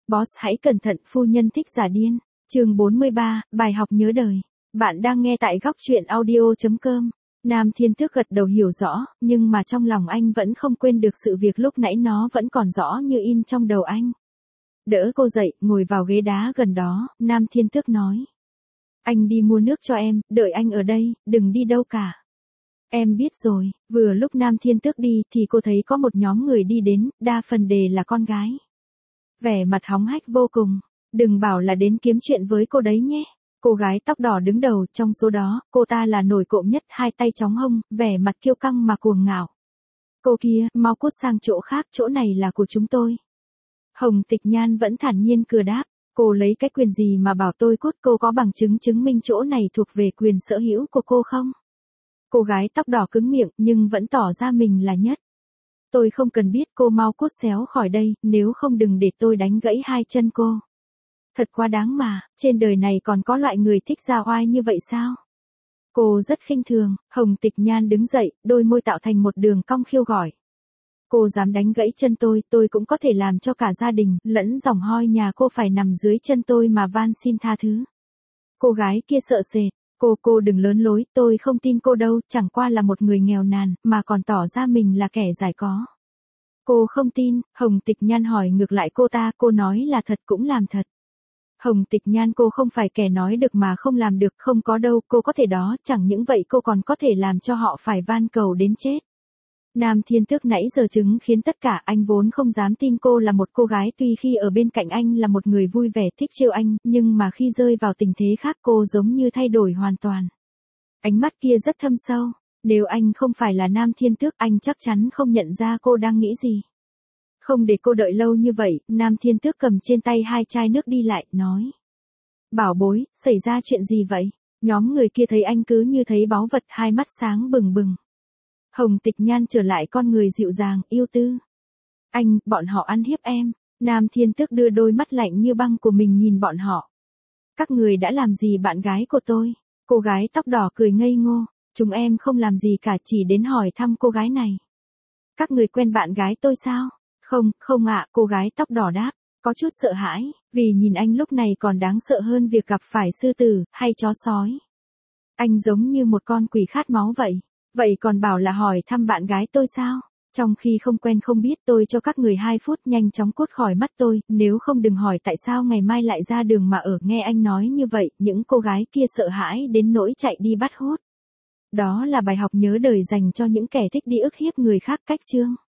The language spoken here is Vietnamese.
Boss hãy cẩn thận, phu nhân thích giả điên. Chương 43, bài học nhớ đời. Bạn đang nghe tại góc truyện audio.com. Nam Thiên Tước gật đầu hiểu rõ, nhưng mà trong lòng anh vẫn không quên được sự việc lúc nãy, nó vẫn còn rõ như in trong đầu anh. Đỡ cô dậy, ngồi vào ghế đá gần đó, Nam Thiên Tước nói. Anh đi mua nước cho em, đợi anh ở đây, đừng đi đâu cả. Em biết rồi. Vừa lúc Nam Thiên Tước đi thì cô thấy có một nhóm người đi đến, đa phần đều là con gái. Vẻ mặt hóng hách vô cùng. Đừng bảo là đến kiếm chuyện với cô đấy nhé. Cô gái tóc đỏ đứng đầu, trong số đó, cô ta là nổi cộm nhất, hai tay chóng hông, vẻ mặt kiêu căng mà cuồng ngạo. Cô kia, mau cút sang chỗ khác, chỗ này là của chúng tôi. Hồng Tịch Nhan vẫn thản nhiên cười đáp. Cô lấy cái quyền gì mà bảo tôi cút, cô có bằng chứng chứng minh chỗ này thuộc về quyền sở hữu của cô không? Cô gái tóc đỏ cứng miệng nhưng vẫn tỏ ra mình là nhất. Tôi không cần biết, cô mau cút xéo khỏi đây, nếu không đừng để tôi đánh gãy hai chân cô. Thật quá đáng mà, trên đời này còn có loại người thích ra oai như vậy sao? Cô rất khinh thường. Hồng Tịch Nhan đứng dậy, đôi môi tạo thành một đường cong khiêu gọi. Cô dám đánh gãy chân tôi cũng có thể làm cho cả gia đình, lẫn dòng hoi nhà cô phải nằm dưới chân tôi mà van xin tha thứ. Cô gái kia sợ sệt. Cô đừng lớn lối, tôi không tin cô đâu, chẳng qua là một người nghèo nàn, mà còn tỏ ra mình là kẻ giàu có. Cô không tin. Hồng Tịch Nhan hỏi ngược lại cô ta, cô nói là thật cũng làm thật. Hồng Tịch Nhan, cô không phải kẻ nói được mà không làm được, không có đâu, cô có thể đó, chẳng những vậy cô còn có thể làm cho họ phải van cầu đến chết. Nam Thiên Tước nãy giờ chứng khiến tất cả, anh vốn không dám tin cô là một cô gái, tuy khi ở bên cạnh anh là một người vui vẻ thích trêu anh, nhưng mà khi rơi vào tình thế khác cô giống như thay đổi hoàn toàn. Ánh mắt kia rất thâm sâu, nếu anh không phải là Nam Thiên Tước anh chắc chắn không nhận ra cô đang nghĩ gì. Không để cô đợi lâu như vậy, Nam Thiên Tước cầm trên tay hai chai nước đi lại, nói. Bảo bối, xảy ra chuyện gì vậy? Nhóm người kia thấy anh cứ như thấy báu vật, hai mắt sáng bừng bừng. Hồng Tịch Nhan trở lại con người dịu dàng, yêu tư. Anh, bọn họ ăn hiếp em. Nam Thiên Tước đưa đôi mắt lạnh như băng của mình nhìn bọn họ. Các người đã làm gì bạn gái của tôi? Cô gái tóc đỏ cười ngây ngô. Chúng em không làm gì cả, chỉ đến hỏi thăm cô gái này. Các người quen bạn gái tôi sao? Không ạ, cô gái tóc đỏ đáp, có chút sợ hãi, vì nhìn anh lúc này còn đáng sợ hơn việc gặp phải sư tử, hay chó sói. Anh giống như một con quỷ khát máu vậy. Vậy còn bảo là hỏi thăm bạn gái tôi sao? Trong khi không quen không biết, tôi cho các người 2 phút nhanh chóng cút khỏi mắt tôi, nếu không đừng hỏi tại sao ngày mai lại ra đường mà ở. Nghe anh nói như vậy, những cô gái kia sợ hãi đến nỗi chạy đi bắt hút. Đó là bài học nhớ đời dành cho những kẻ thích đi ức hiếp người khác. Cách chương